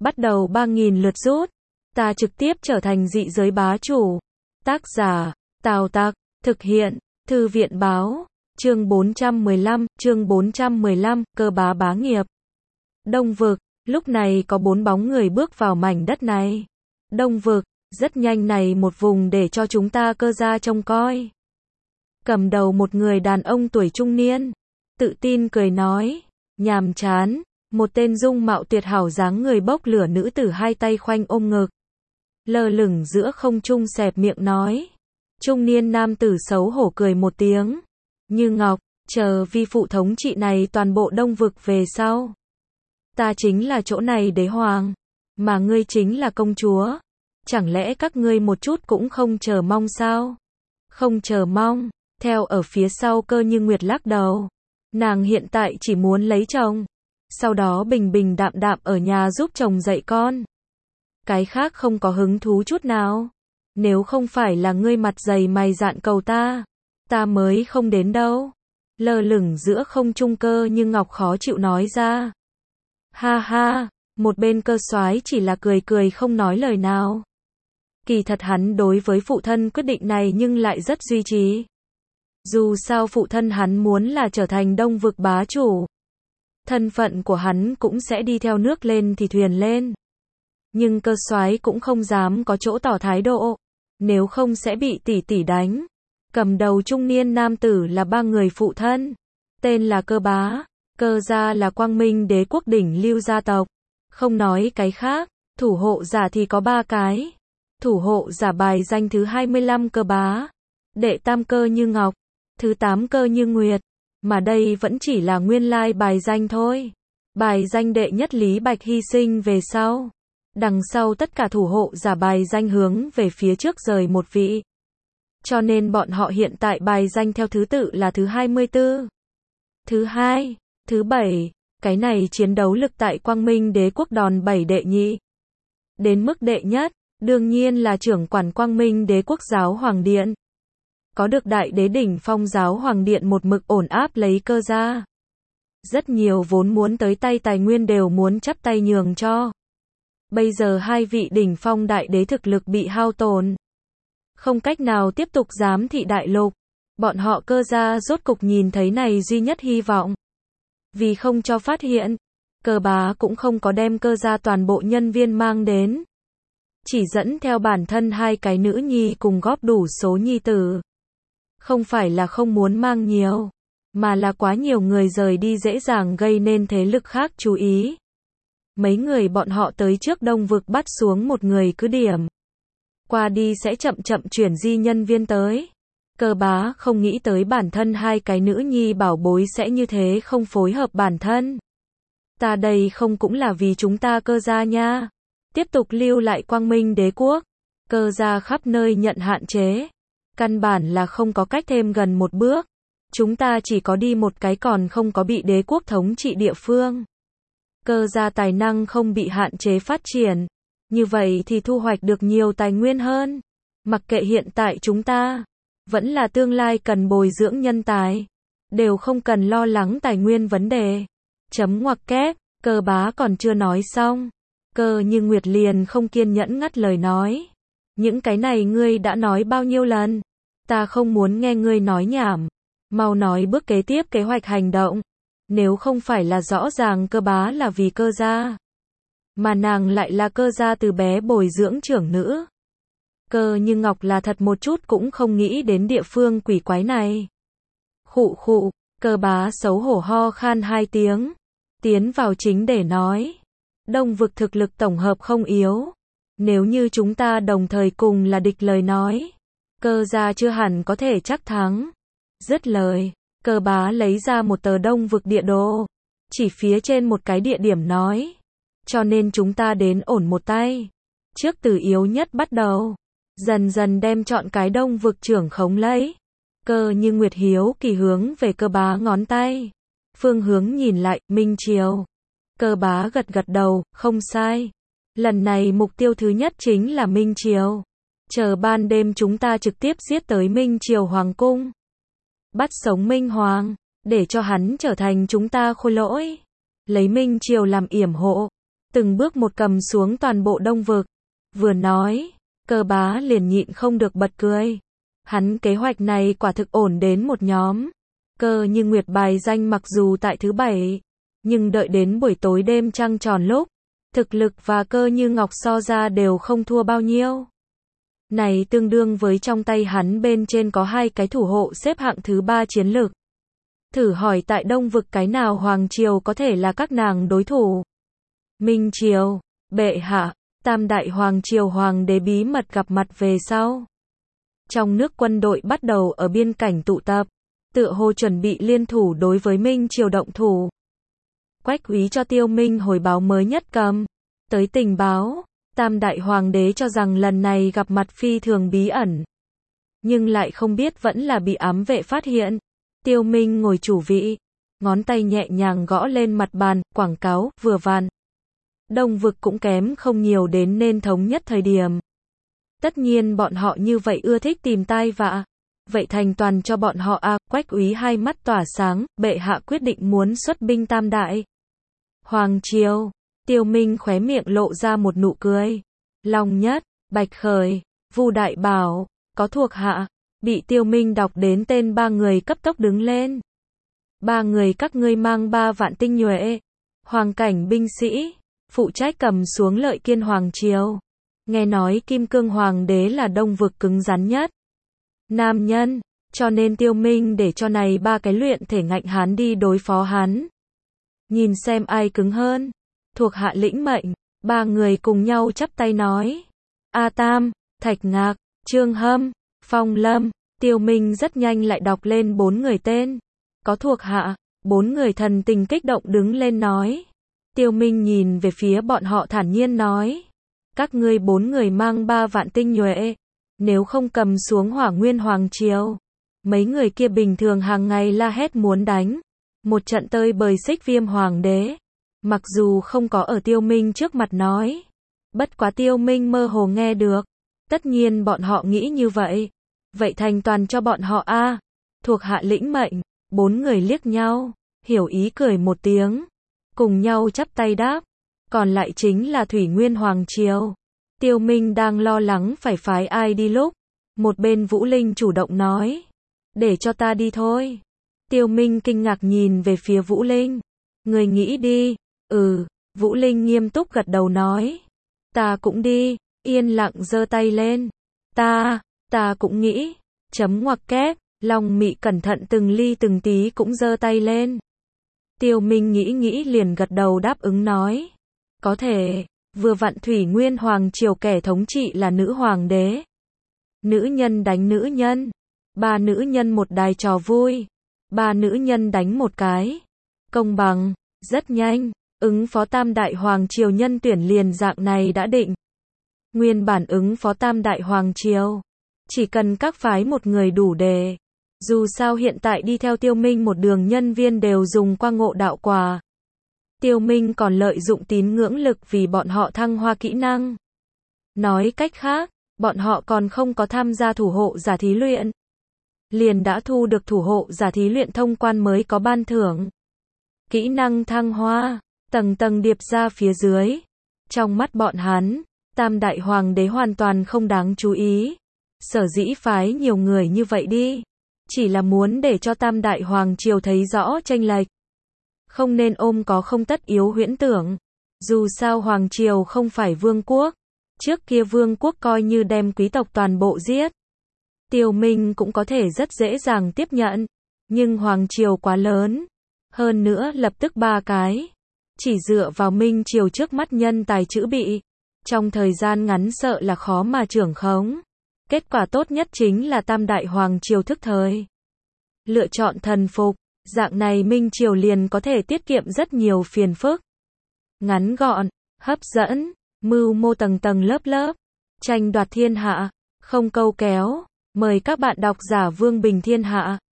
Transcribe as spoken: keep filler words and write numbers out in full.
bắt đầu ba nghìn lượt rút. Ta trực tiếp trở thành dị giới bá chủ. Tác giả, Tào Tặc, thực hiện, Thư viện báo, chương bốn trăm mười lăm, chương bốn trăm mười lăm, cơ bá bá nghiệp. Đông vực, lúc này có bốn bóng người bước vào mảnh đất này. Đông vực, rất nhanh này một vùng để cho chúng ta cơ gia trông coi. Cầm đầu một người đàn ông tuổi trung niên, tự tin cười nói, nhàm chán, một tên dung mạo tuyệt hảo dáng người bốc lửa nữ tử hai tay khoanh ôm ngực. Lơ lửng giữa không trung xẹp miệng nói. Trung niên nam tử xấu hổ cười một tiếng. Như Ngọc, chờ vi phụ thống trị này toàn bộ Đông vực về sau. Ta chính là chỗ này đế hoàng, mà ngươi chính là công chúa. Chẳng lẽ các ngươi một chút cũng không chờ mong sao? Không chờ mong, theo ở phía sau Cơ Như Nguyệt lắc đầu. Nàng hiện tại chỉ muốn lấy chồng, sau đó bình bình đạm đạm ở nhà giúp chồng dạy con. Cái khác không có hứng thú chút nào. Nếu không phải là ngươi mặt dày mày dạn cầu ta, ta mới không đến đâu. Lơ lửng giữa không trung Cơ Như Ngọc khó chịu nói ra. Ha ha, một bên Cơ Soái chỉ là cười cười không nói lời nào. Kỳ thật hắn đối với phụ thân quyết định này nhưng lại rất duy trì. Dù sao phụ thân hắn muốn là trở thành Đông vực bá chủ. Thân phận của hắn cũng sẽ đi theo nước lên thì thuyền lên. Nhưng Cơ Soái cũng không dám có chỗ tỏ thái độ, nếu không sẽ bị tỷ tỷ đánh. Cầm đầu trung niên nam tử là ba người phụ thân, tên là Cơ bá, Cơ gia là Quang Minh Đế quốc đỉnh lưu gia tộc. Không nói cái khác, thủ hộ giả thì có ba cái. Thủ hộ giả bài danh thứ hai mươi lăm Cơ bá, đệ tam Cơ Như Ngọc, thứ tám Cơ Như Nguyệt, mà đây vẫn chỉ là nguyên lai bài danh thôi. Bài danh đệ nhất Lý Bạch hy sinh về sau. Đằng sau tất cả thủ hộ giả bài danh hướng về phía trước rời một vị. Cho nên bọn họ hiện tại bài danh theo thứ tự là thứ hai mươi tư, thứ hai, thứ bảy. Cái này chiến đấu lực tại Quang Minh Đế quốc đòn bảy đệ nhị. Đến mức đệ nhất, đương nhiên là trưởng quản Quang Minh Đế quốc Giáo Hoàng Điện. Có được đại đế đỉnh phong Giáo Hoàng Điện một mực ổn áp lấy Cơ gia. Rất nhiều vốn muốn tới tay tài nguyên đều muốn chắp tay nhường cho. Bây giờ hai vị đỉnh phong đại đế thực lực bị hao tổn, không cách nào tiếp tục giám thị đại lục. Bọn họ Cơ gia rốt cục nhìn thấy này duy nhất hy vọng. Vì không cho phát hiện, Cơ bá cũng không có đem Cơ gia toàn bộ nhân viên mang đến. Chỉ dẫn theo bản thân hai cái nữ nhi cùng góp đủ số nhi tử. Không phải là không muốn mang nhiều, mà là quá nhiều người rời đi dễ dàng gây nên thế lực khác chú ý. Mấy người bọn họ tới trước Đông vực bắt xuống một người cứ điểm. Qua đi sẽ chậm chậm chuyển di nhân viên tới. Cơ bá không nghĩ tới bản thân hai cái nữ nhi bảo bối sẽ như thế không phối hợp bản thân. Ta đây không cũng là vì chúng ta Cơ gia nha. Tiếp tục lưu lại Quang Minh Đế quốc. Cơ gia khắp nơi nhận hạn chế. Căn bản là không có cách thêm gần một bước. Chúng ta chỉ có đi một cái còn không có bị đế quốc thống trị địa phương. Cơ gia tài năng không bị hạn chế phát triển. Như vậy thì thu hoạch được nhiều tài nguyên hơn. Mặc kệ hiện tại chúng ta, vẫn là tương lai cần bồi dưỡng nhân tài. Đều không cần lo lắng tài nguyên vấn đề. Chấm ngoặc kép, Cơ bá còn chưa nói xong. Cơ Như Nguyệt liền không kiên nhẫn ngắt lời nói. Những cái này ngươi đã nói bao nhiêu lần? Ta không muốn nghe ngươi nói nhảm. Mau nói bước kế tiếp kế hoạch hành động. Nếu không phải là rõ ràng Cơ bá là vì Cơ gia, mà nàng lại là Cơ gia từ bé bồi dưỡng trưởng nữ. Cơ Như Ngọc là thật một chút cũng không nghĩ đến địa phương quỷ quái này. Khụ khụ, Cơ bá xấu hổ ho khan hai tiếng. Tiến vào chính để nói. Đông vực thực lực tổng hợp không yếu. Nếu như chúng ta đồng thời cùng là địch lời nói, Cơ gia chưa hẳn có thể chắc thắng. Dứt lời, Cơ bá lấy ra một tờ Đông vực địa đồ. Chỉ phía trên một cái địa điểm nói. Cho nên chúng ta đến ổn một tay. Trước từ yếu nhất bắt đầu. Dần dần đem chọn cái Đông vực trưởng khống lấy. Cơ Như Nguyệt hiếu kỳ hướng về Cơ bá ngón tay. Phương hướng nhìn lại, Minh Triều. Cơ bá gật gật đầu, không sai. Lần này mục tiêu thứ nhất chính là Minh Triều. Chờ ban đêm chúng ta trực tiếp giết tới Minh Triều Hoàng cung. Bắt sống Minh Hoàng, để cho hắn trở thành chúng ta khôi lỗi. Lấy Minh Triều làm yểm hộ. từng bước một cầm xuống toàn bộ Đông Vực. Vừa nói, Cơ Bá liền nhịn không được bật cười. Hắn kế hoạch này quả thực ổn đến một nhóm. Cơ Như Nguyệt bài danh mặc dù tại thứ bảy, nhưng đợi đến buổi tối đêm trăng tròn lúc, thực lực và Cơ Như Ngọc so ra đều không thua bao nhiêu. Này tương đương với trong tay hắn bên trên có hai cái thủ hộ xếp hạng thứ ba chiến lực. Thử hỏi tại Đông Vực cái nào Hoàng Triều có thể là các nàng đối thủ? Minh Triều, bệ hạ, Tam Đại Hoàng Triều Hoàng đế bí mật gặp mặt về sau. Trong nước quân đội bắt đầu ở biên cảnh tụ tập, tựa hồ chuẩn bị liên thủ đối với Minh Triều động thủ. Quách Úy cho Tiêu Minh hồi báo mới nhất cầm tới tình báo, Tam Đại Hoàng đế cho rằng lần này gặp mặt phi thường bí ẩn, nhưng lại không biết vẫn là bị ám vệ phát hiện. Tiêu Minh ngồi chủ vị, ngón tay nhẹ nhàng gõ lên mặt bàn, quảng cáo, vừa vặn. Đông Vực cũng kém không nhiều đến nên thống nhất thời điểm. Tất nhiên bọn họ như vậy ưa thích tìm tai vạ. Vậy thành toàn cho bọn họ a. À, Quách Úy hai mắt tỏa sáng, bệ hạ quyết định muốn xuất binh Tam Đại Hoàng Triều. Tiêu Minh khóe miệng lộ ra một nụ cười. Long Nhất, Bạch Khởi, Vu Đại Bảo, có thuộc hạ. Bị Tiêu Minh đọc đến tên ba người cấp tốc đứng lên. Ba người các ngươi mang ba vạn tinh nhuệ, hoàng cảnh binh sĩ, phụ trách cầm xuống Lợi Kiên Hoàng Triều. Nghe nói Kim Cương Hoàng đế là Đông Vực cứng rắn nhất nam nhân, cho nên Tiêu Minh để cho này ba cái luyện thể ngạnh hán đi đối phó hắn. Nhìn xem ai cứng hơn. Thuộc hạ lĩnh mệnh. Ba người cùng nhau chắp tay nói. A Tam, Thạch Ngạc, Trương Hâm, Phong Lâm. Tiêu Minh rất nhanh lại đọc lên bốn người tên. Có thuộc hạ. Bốn người thần tình kích động đứng lên nói. Tiêu Minh nhìn về phía bọn họ thản nhiên nói. Các ngươi bốn người mang ba vạn tinh nhuệ. Nếu không cầm xuống Hỏa Nguyên Hoàng Triều, mấy người kia bình thường hàng ngày la hét muốn đánh. Một trận tơi bời Xích Viêm Hoàng đế. Mặc dù không có ở Tiêu Minh trước mặt nói. Bất quá Tiêu Minh mơ hồ nghe được. Tất nhiên bọn họ nghĩ như vậy. Vậy thành toàn cho bọn họ a. À, thuộc hạ lĩnh mệnh. Bốn người liếc nhau, hiểu ý cười một tiếng. Cùng nhau chắp tay đáp. Còn lại chính là Thủy Nguyên Hoàng Triều. Tiêu Minh đang lo lắng phải phái ai đi lúc. Một bên Vũ Linh chủ động nói. Để cho ta đi thôi. Tiêu Minh kinh ngạc nhìn về phía Vũ Linh. Người nghĩ đi. Ừ, Vũ Linh nghiêm túc gật đầu nói. Ta cũng đi. Yên lặng giơ tay lên. Ta, ta cũng nghĩ. Chấm ngoặc kép. Long Mị cẩn thận từng ly từng tí cũng giơ tay lên. Tiêu Minh nghĩ nghĩ liền gật đầu đáp ứng nói. Có thể. Vừa vặn Thủy Nguyên Hoàng Triều kẻ thống trị là nữ hoàng đế. Nữ nhân đánh nữ nhân. Ba nữ nhân một đài trò vui. Ba nữ nhân đánh một cái. Công bằng. Rất nhanh. Ứng phó Tam Đại Hoàng Triều nhân tuyển liền dạng này đã định. Nguyên bản ứng phó Tam Đại Hoàng Triều. Chỉ cần các phái một người đủ để. Dù sao hiện tại đi theo Tiêu Minh một đường nhân viên đều dùng qua ngộ đạo quả. Tiêu Minh còn lợi dụng tín ngưỡng lực vì bọn họ thăng hoa kỹ năng. Nói cách khác, bọn họ còn không có tham gia thủ hộ giả thí luyện. Liền đã thu được thủ hộ giả thí luyện thông quan mới có ban thưởng. Kỹ năng thăng hoa, tầng tầng điệp ra phía dưới. Trong mắt bọn hắn, Tam Đại Hoàng đế hoàn toàn không đáng chú ý. Sở dĩ phái nhiều người như vậy đi. Chỉ là muốn để cho Tam Đại Hoàng Triều thấy rõ chênh lệch. Không nên ôm có không tất yếu huyễn tưởng. Dù sao Hoàng Triều không phải vương quốc. Trước kia vương quốc coi như đem quý tộc toàn bộ giết. Tiêu Minh cũng có thể rất dễ dàng tiếp nhận. Nhưng Hoàng Triều quá lớn. Hơn nữa lập tức ba cái. Chỉ dựa vào Minh Triều trước mắt nhân tài chữ bị. Trong thời gian ngắn sợ là khó mà trưởng khống. Kết quả tốt nhất chính là Tam Đại Hoàng Triều thức thời. Lựa chọn thần phục. Dạng này Minh Triều liền có thể tiết kiệm rất nhiều phiền phức. Ngắn gọn, hấp dẫn, mưu mô tầng tầng lớp lớp. Tranh đoạt thiên hạ, không câu kéo. Mời các bạn đọc giả Vương Bình Thiên Hạ.